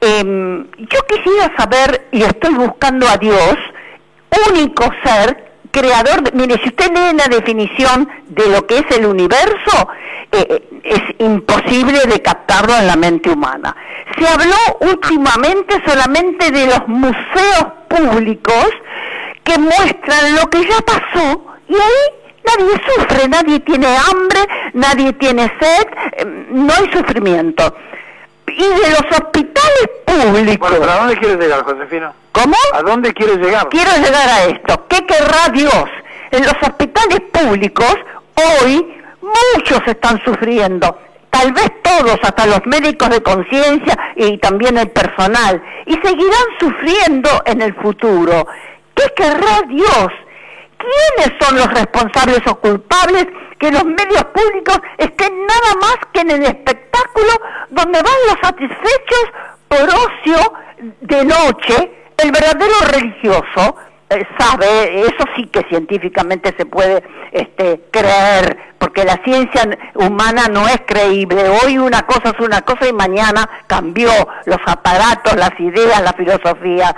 Yo quisiera saber, y estoy buscando a Dios, único ser, creador de... Mire, si usted lee la definición de lo que es el universo, es imposible de captarlo en la mente humana. Se habló últimamente solamente de los museos públicos que muestran lo que ya pasó y ahí nadie sufre, nadie tiene hambre, nadie tiene sed, no hay sufrimiento. Y de los hospitales públicos... Bueno, ¿pero a dónde quieres llegar, Josefina? ¿Cómo? ¿A dónde quieres llegar? Quiero llegar a esto. ¿Qué querrá Dios? En los hospitales públicos, hoy, muchos están sufriendo. Tal vez todos, hasta los médicos de conciencia y también el personal. Y seguirán sufriendo en el futuro. ¿Qué querrá Dios? ¿Quiénes son los responsables o culpables que los medios públicos estén nada más que en el espectáculo donde van los satisfechos por ocio de noche? El verdadero religioso sabe, eso sí que científicamente se puede creer, porque la ciencia humana no es creíble. Hoy una cosa es una cosa y mañana cambió los aparatos, las ideas, la filosofía.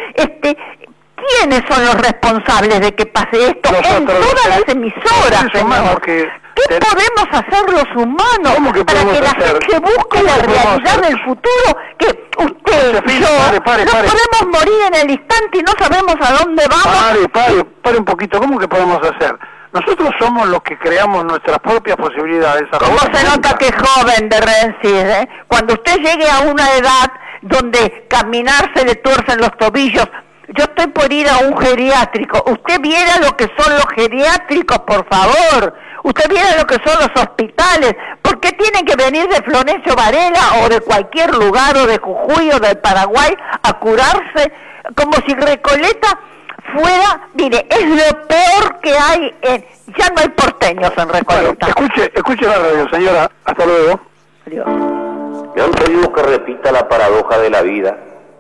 ¿Quiénes son los responsables de que pase esto? En todas las emisoras, señor. ¿Qué podemos hacer los humanos para que la gente busque la realidad del futuro? Que usted y yo nos podemos morir en el instante y no sabemos a dónde vamos. Pare un poquito. ¿Cómo que podemos hacer? Nosotros somos los que creamos nuestras propias posibilidades. ¿Cómo se nota que es joven de Rensis? Cuando usted llegue a una edad donde caminar se le tuercen los tobillos. Yo estoy por ir a un geriátrico. Usted viera lo que son los geriátricos, por favor. Usted viera lo que son los hospitales. ¿Por qué tienen que venir de Florencio Varela o de cualquier lugar o de Jujuy o del Paraguay a curarse? Como si Recoleta fuera... Mire, es lo peor que hay en... Ya no hay porteños en Recoleta. Bueno, escuche la radio, señora. Hasta luego. Adiós. Me han pedido que repita la paradoja de la vida.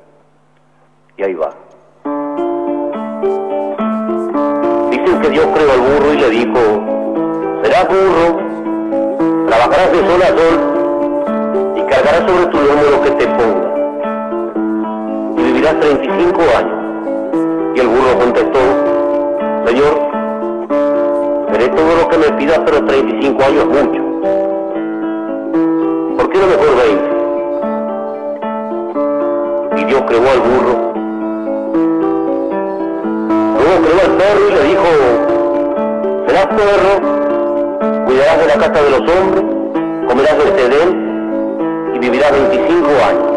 Y ahí va. Dicen que Dios creó al burro y le dijo: serás burro, trabajarás de sol a sol y cargarás sobre tu lomo lo que te ponga y vivirás 35 años. Y el burro contestó: Señor, seré todo lo que me pidas, pero 35 años es mucho. ¿Por qué no mejor 20? Y Dios creó al burro. Luego creó al perro y le dijo: serás perro, cuidarás de la casa de los hombres, comerás del té de él y vivirás 25 años.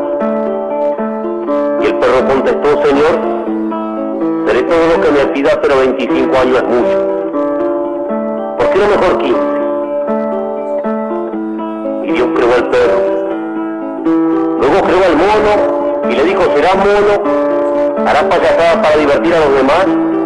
Y el perro contestó: Señor, seré todo lo que me pida, pero 25 años es mucho. ¿Por qué no mejor 15? Y Dios creó al perro. Luego creó al mono y le dijo: serás mono, harás payasadas para divertir a los demás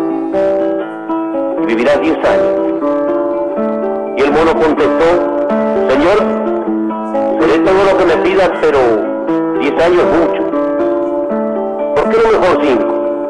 y vivirás 10 años. Y el mono contestó: Señor, seré todo lo que me pidas, pero 10 años es mucho. ¿Por qué no mejor 5?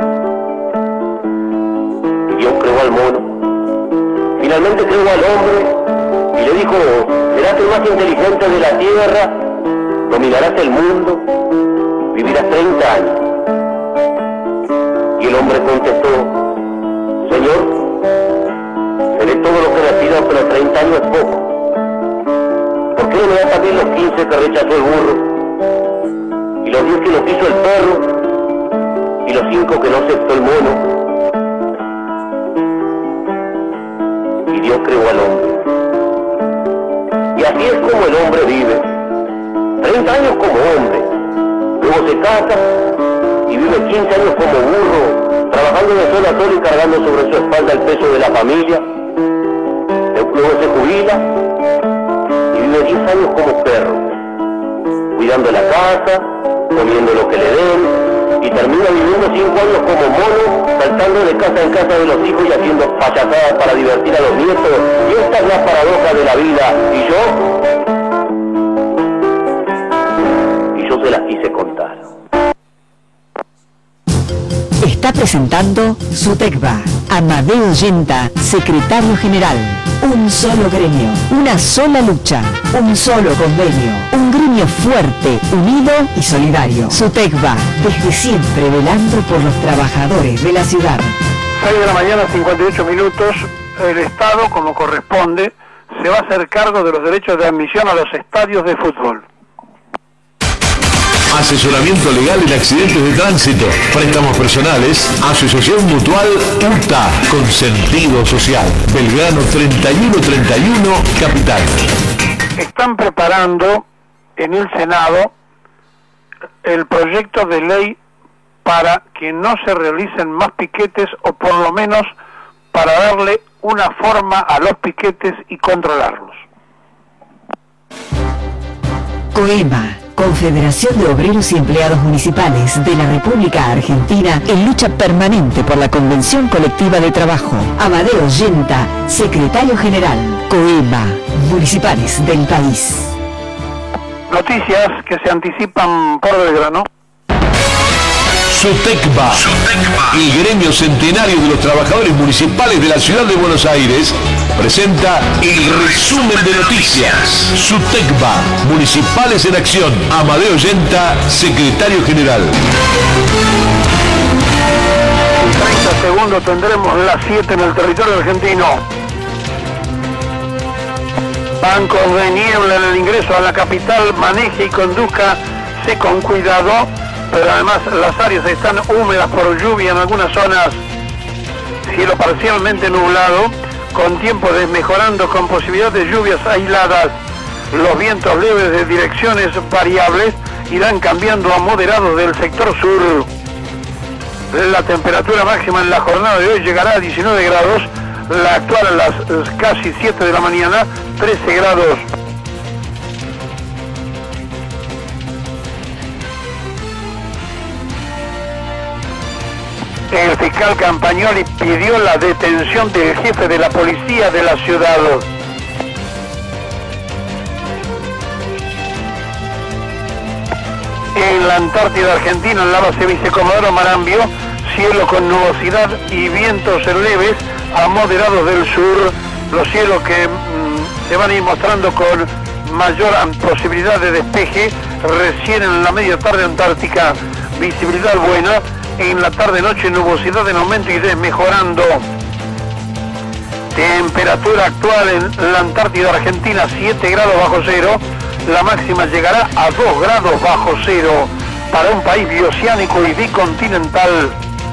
Y Dios creó al mono. Finalmente creó al hombre y le dijo: serás el más inteligente de la tierra, dominarás el mundo, vivirás 30 años. Y el hombre contestó: Señor, seré todo lo que me pidas, pero 30 años es poco. ¿Por qué no me da también los 15 que rechazó el burro? Y los 10 que no quiso el perro, y los 5 que no aceptó el mono. creó al hombre. Y así es como el hombre vive. 30 años como hombre, luego se casa y vive 15 años como burro, trabajando de sol a sol y cargando sobre su espalda el peso de la familia. Luego se jubila y vive 10 años como perro, cuidando la casa, comiendo lo que le den, y termina viviendo 5 años como mono, saltando de casa en casa de los hijos y haciendo payasadas para divertir a los nietos. Y esta es la paradoja de la vida. Y yo se las quise contar. Está presentando SUTECBA. Amadeo Yenta, secretario general. Un solo gremio, una sola lucha, un solo convenio. Un gremio fuerte, unido y solidario. SUTECBA, desde siempre velando por los trabajadores de la ciudad. 6 de la mañana, 58 minutos. El Estado, como corresponde, se va a hacer cargo de los derechos de admisión a los estadios de fútbol. Asesoramiento legal en accidentes de tránsito, préstamos personales, Asociación Mutual UTA, con sentido social. Belgrano 3131, Capital. Están preparando en el Senado el proyecto de ley para que no se realicen más piquetes, o por lo menos para darle una forma a los piquetes y controlarlos. COEMA, Confederación de Obreros y Empleados Municipales de la República Argentina, en lucha permanente por la Convención Colectiva de Trabajo. Amadeo Yenta, secretario general. COEMA, municipales del país. Noticias que se anticipan por Belgrano. SUTECBA, el gremio centenario de los trabajadores municipales de la ciudad de Buenos Aires, presenta el resumen de noticias. SUTECBA, municipales en acción. Amadeo Yenta, secretario general. En 30 segundos tendremos las 7 en el territorio argentino. Bancos de niebla en el ingreso a la capital. Maneje y condúzcase con cuidado. Pero además las áreas están húmedas por lluvia en algunas zonas. Cielo parcialmente nublado, con tiempo desmejorando, con posibilidad de lluvias aisladas. Los vientos leves de direcciones variables irán cambiando a moderados del sector sur. La temperatura máxima en la jornada de hoy llegará a 19 grados, la actual a las casi 7 de la mañana, 13 grados. El fiscal Campagnoli pidió la detención del jefe de la policía de la ciudad. En la Antártida Argentina, en la base Vicecomodoro Marambio, cielo con nubosidad y vientos leves a moderados del sur. Los cielos que se van a ir mostrando con mayor posibilidad de despeje recién en la media tarde antártica. Visibilidad buena. En la tarde-noche nubosidad en aumento y desmejorando. Temperatura actual en la Antártida Argentina, 7 grados bajo cero. La máxima llegará a 2 grados bajo cero para un país bioceánico y bicontinental.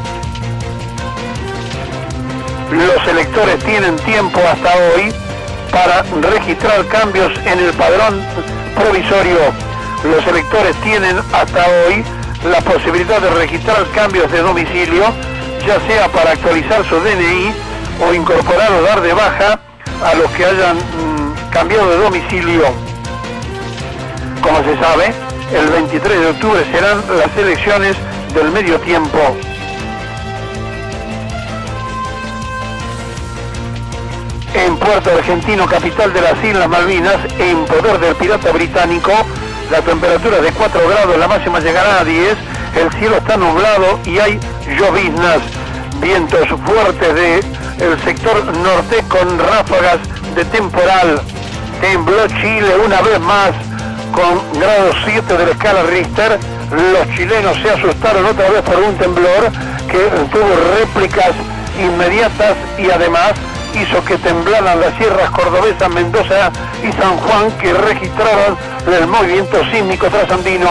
Los electores tienen tiempo hasta hoy para registrar cambios en el padrón provisorio. Los electores tienen hasta hoy la posibilidad de registrar cambios de domicilio, ya sea para actualizar su DNI o incorporar o dar de baja a los que hayan cambiado de domicilio. Como se sabe, el 23 de octubre serán las elecciones del medio tiempo. En Puerto Argentino, capital de las Islas Malvinas, en poder del pirata británico, la temperatura es de 4 grados, la máxima llegará a 10, el cielo está nublado y hay lloviznas, vientos fuertes del sector norte con ráfagas de temporal. Tembló Chile una vez más con grado 7 de la escala Richter. Los chilenos se asustaron otra vez por un temblor que tuvo réplicas inmediatas y además hizo que temblaran las sierras cordobesas, Mendoza y San Juan, que registraron el movimiento sísmico trasandino.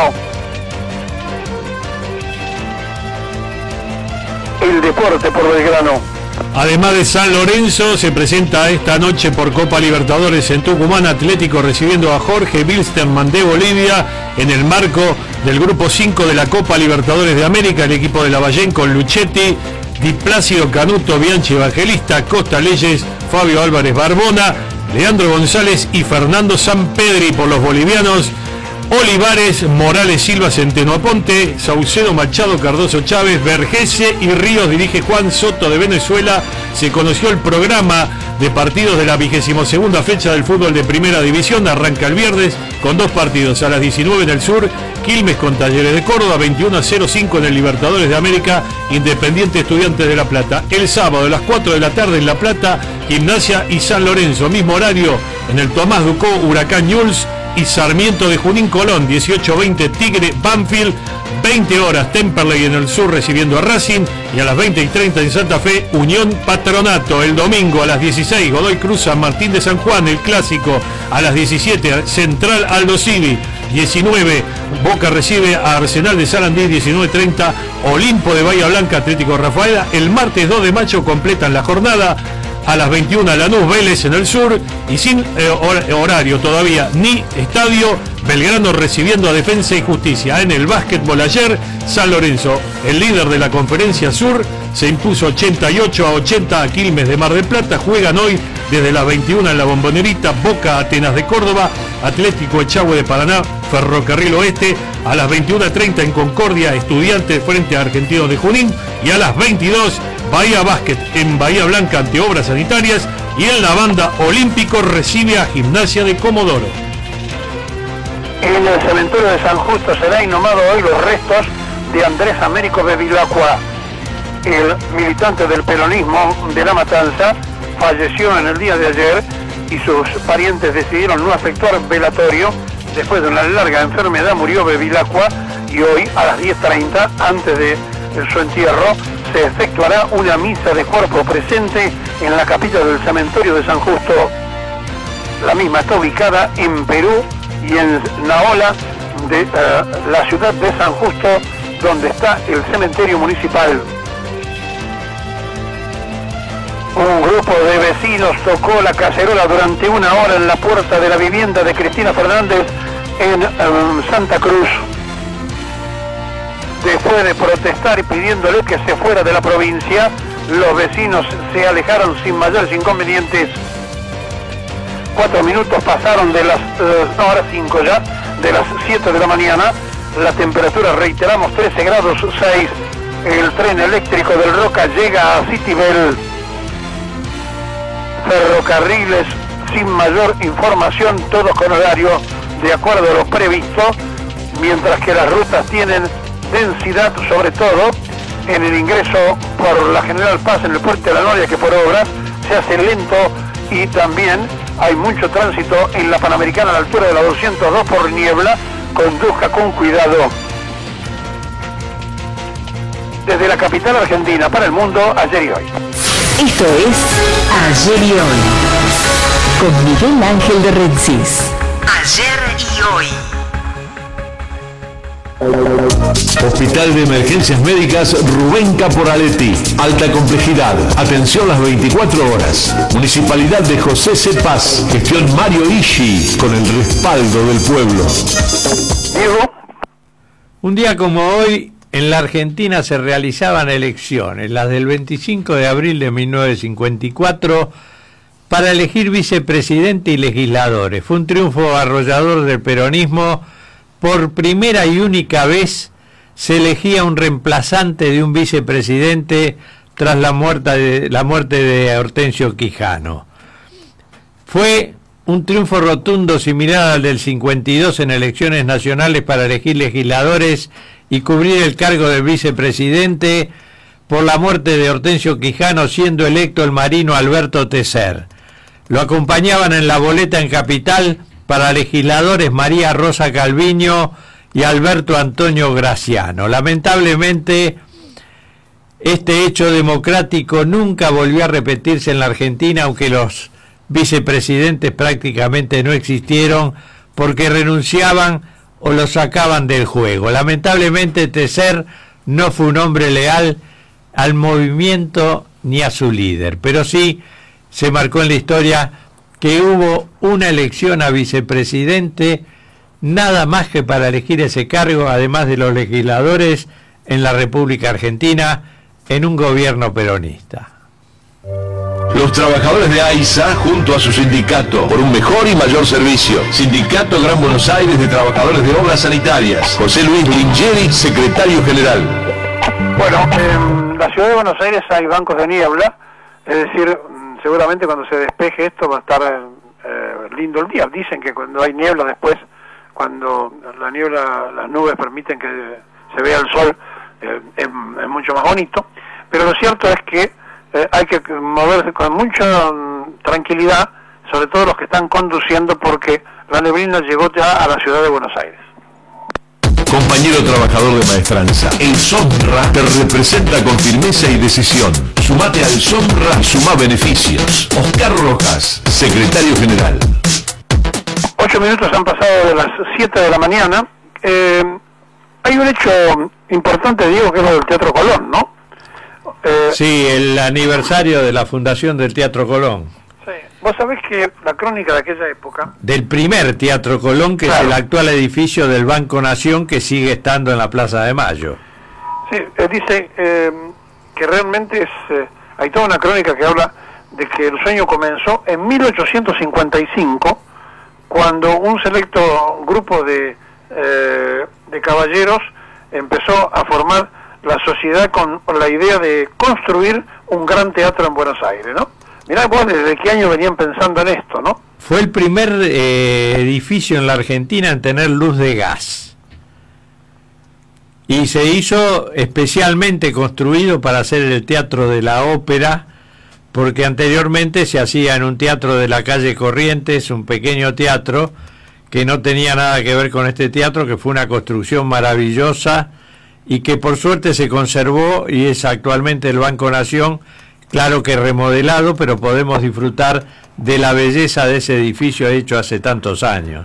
El deporte por Belgrano. Además de San Lorenzo, se presenta esta noche por Copa Libertadores en Tucumán, Atlético recibiendo a Jorge Wilstermann de Bolivia en el marco del grupo 5 de la Copa Libertadores de América. El equipo de Lavallén con Luchetti, Di Plácido, Canuto, Bianchi Evangelista, Costa Leyes, Fabio Álvarez Barbona, Leandro González y Fernando Sampedri por los bolivianos. Olivares, Morales, Silva, Centeno Aponte, Saucedo, Machado, Cardoso, Chávez, Vergese y Ríos dirige Juan Soto de Venezuela. Se conoció el programa de partidos de la 22ª fecha del fútbol de Primera División. Arranca el viernes con 2 partidos a las 19 en el sur, Quilmes con Talleres de Córdoba, 21:05 en el Libertadores de América, Independiente Estudiantes de La Plata. El sábado a las 4 de la tarde en La Plata, Gimnasia y San Lorenzo, mismo horario en el Tomás Ducó, Huracán Newell's y Sarmiento de Junín Colón, 18:20 Tigre Banfield, 20 horas Temperley en el sur recibiendo a Racing, y a las 20:30 en Santa Fe Unión Patronato. El domingo a las 16 Godoy Cruz San Martín de San Juan, el clásico a las 17 Central Aldo Civi, 19 Boca recibe a Arsenal de Sarandí, 19:30 Olimpo de Bahía Blanca Atlético Rafaela. El martes 2 de mayo completan la jornada a las 21 Lanús Vélez en el sur, y sin horario todavía ni estadio, Belgrano recibiendo a Defensa y Justicia. En el básquetbol ayer, San Lorenzo, el líder de la Conferencia Sur, se impuso 88-80 a Quilmes de Mar del Plata. Juegan hoy desde las 21 en la Bombonerita Boca Atenas de Córdoba, Atlético Echagüe de Paraná, Ferrocarril Oeste. A las 21:30 en Concordia, Estudiantes frente a Argentinos de Junín, y a las 22 Bahía Básquet en Bahía Blanca ante Obras Sanitarias, y en la Banda Olímpico recibe a Gimnasia de Comodoro. En el cementerio de San Justo será inhumado hoy los restos de Andrés Américo Bevilacqua, el militante del peronismo de La Matanza. Falleció en el día de ayer y sus parientes decidieron no efectuar velatorio. Después de una larga enfermedad murió Bevilacqua, y hoy a las 10:30, antes de su entierro, se efectuará una misa de cuerpo presente en la capilla del cementerio de San Justo. La misma está ubicada en Perú y en Naola, de la ciudad de San Justo, donde está el cementerio municipal. Un grupo de vecinos tocó la cacerola durante 1 hora en la puerta de la vivienda de Cristina Fernández en Santa Cruz. Después de protestar y pidiéndole que se fuera de la provincia, los vecinos se alejaron sin mayores inconvenientes. 4 minutos pasaron de las, ahora 5 ya, de las 7 de la mañana. La temperatura, reiteramos, 13 grados 6. El tren eléctrico del Roca llega a Citibel. Ferrocarriles sin mayor información, todos con horario de acuerdo a lo previsto, mientras que las rutas tienen densidad, sobre todo en el ingreso por la General Paz en el Puente de la Noria, que por obras se hace lento, y también hay mucho tránsito en la Panamericana a la altura de la 202 por niebla. Conduzca con cuidado. Desde la capital argentina para el mundo, ayer y hoy. Esto es Ayer y Hoy, con Miguel Ángel de Rensis. Ayer y Hoy. Hospital de Emergencias Médicas Rubén Caporaletti. Alta complejidad. Atención las 24 horas. Municipalidad de José C. Paz. Gestión Mario Ishi, con el respaldo del pueblo. Diego. Un día como hoy, en la Argentina se realizaban elecciones, las del 25 de abril de 1954, para elegir vicepresidente y legisladores. Fue un triunfo arrollador del peronismo. Por primera y única vez se elegía un reemplazante de un vicepresidente tras la muerte de Hortensio Quijano. Fue un triunfo rotundo similar al del 52 en elecciones nacionales para elegir legisladores y cubrir el cargo de vicepresidente por la muerte de Hortensio Quijano, siendo electo el marino Alberto Tecer. Lo acompañaban en la boleta en Capital para legisladores María Rosa Calviño y Alberto Antonio Graciano. Lamentablemente, este hecho democrático nunca volvió a repetirse en la Argentina, aunque los vicepresidentes prácticamente no existieron porque renunciaban o los sacaban del juego. Lamentablemente, Tecer no fue un hombre leal al movimiento ni a su líder, pero sí se marcó en la historia que hubo una elección a vicepresidente nada más que para elegir ese cargo, además de los legisladores en la República Argentina, en un gobierno peronista. Los trabajadores de AISA, junto a su sindicato, por un mejor y mayor servicio. Sindicato Gran Buenos Aires de Trabajadores de Obras Sanitarias. José Luis Lingeri, secretario general. Bueno, en la ciudad de Buenos Aires hay bancos de niebla, es decir, seguramente cuando se despeje esto va a estar lindo el día. Dicen que cuando hay niebla después, cuando la niebla, las nubes permiten que se vea el sol, es mucho más bonito, pero lo cierto es que hay que moverse con mucha tranquilidad, sobre todo los que están conduciendo, porque la neblina llegó ya a la ciudad de Buenos Aires. Compañero trabajador de Maestranza, el SOMRA te representa con firmeza y decisión. Sumate al SOMRA y suma beneficios. Oscar Rojas, secretario general. 8 minutos han pasado de las 7 de la mañana. Hay un hecho importante, Diego, que es lo del Teatro Colón, ¿no? Sí, el aniversario de la fundación del Teatro Colón. Sí. Vos sabés que la crónica de aquella época... Del primer Teatro Colón, que claro, es el actual edificio del Banco Nación, que sigue estando en la Plaza de Mayo. Sí, dice que realmente hay toda una crónica que habla de que el sueño comenzó en 1855, cuando un selecto grupo de caballeros empezó a formar la sociedad con la idea de construir un gran teatro en Buenos Aires, ¿no? Mirá vos desde qué año venían pensando en esto, ¿no? Fue el primer edificio en la Argentina en tener luz de gas. Y se hizo especialmente construido para hacer el Teatro de la Ópera, porque anteriormente se hacía en un teatro de la calle Corrientes, un pequeño teatro que no tenía nada que ver con este teatro, que fue una construcción maravillosa y que por suerte se conservó y es actualmente el Banco Nación, claro que remodelado, pero podemos disfrutar de la belleza de ese edificio hecho hace tantos años.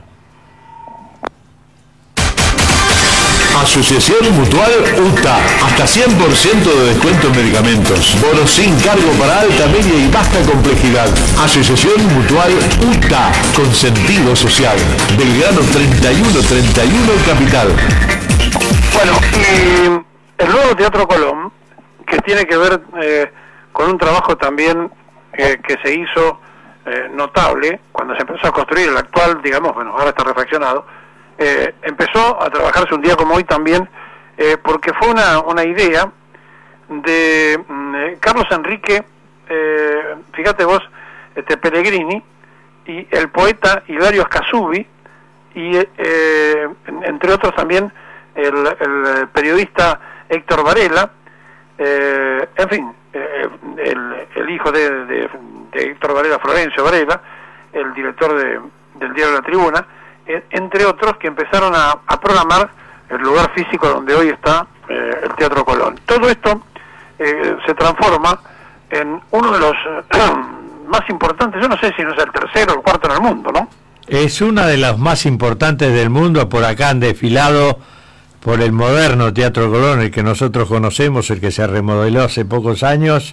Asociación Mutual UTA, hasta 100% de descuento en medicamentos. Bonos sin cargo para alta, media y baja complejidad. Asociación Mutual UTA, con sentido social. Belgrano 3131 Capital. Bueno, y el nuevo Teatro Colón, que tiene que ver con un trabajo también que se hizo notable cuando se empezó a construir el actual, digamos, bueno, ahora está refaccionado, empezó a trabajarse un día como hoy también, porque fue una idea de Carlos Enrique, fíjate vos, Pellegrini, y el poeta Hilario Escasubi, y entre otros también el periodista Héctor Varela, en fin, el hijo de Héctor Varela, Florencio Varela, el director del diario La Tribuna, entre otros, que empezaron a programar el lugar físico donde hoy está el Teatro Colón. Todo esto se transforma en uno de los más importantes, yo no sé si no es el tercero o el cuarto en el mundo, ¿no? Es una de las más importantes del mundo. Por acá han desfilado por el moderno Teatro Colón, el que nosotros conocemos, el que se remodeló hace pocos años,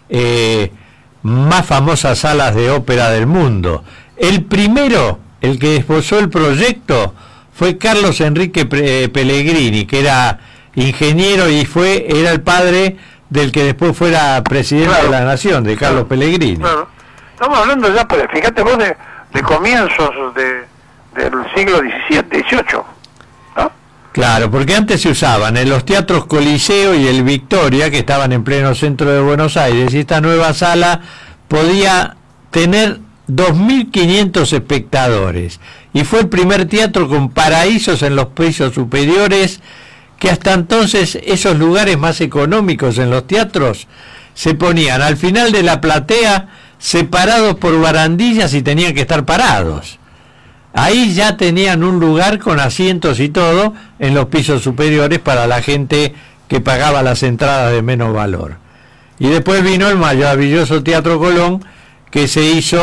más famosas salas de ópera del mundo. El primero, el que esbozó el proyecto, fue Carlos Enrique Pellegrini, que era ingeniero y era el padre del que después fuera presidente, claro, de la Nación, de Carlos, claro, Pellegrini. Claro. Estamos hablando ya, pues, fíjate vos, de comienzos del siglo XVIII. Claro, porque antes se usaban en los teatros Coliseo y el Victoria, que estaban en pleno centro de Buenos Aires, y esta nueva sala podía tener 2.500 espectadores, y fue el primer teatro con paraísos en los pisos superiores, que hasta entonces esos lugares más económicos en los teatros se ponían al final de la platea, separados por barandillas y tenían que estar parados. Ahí ya tenían un lugar con asientos y todo en los pisos superiores para la gente que pagaba las entradas de menos valor. Y después vino el maravilloso Teatro Colón, que se hizo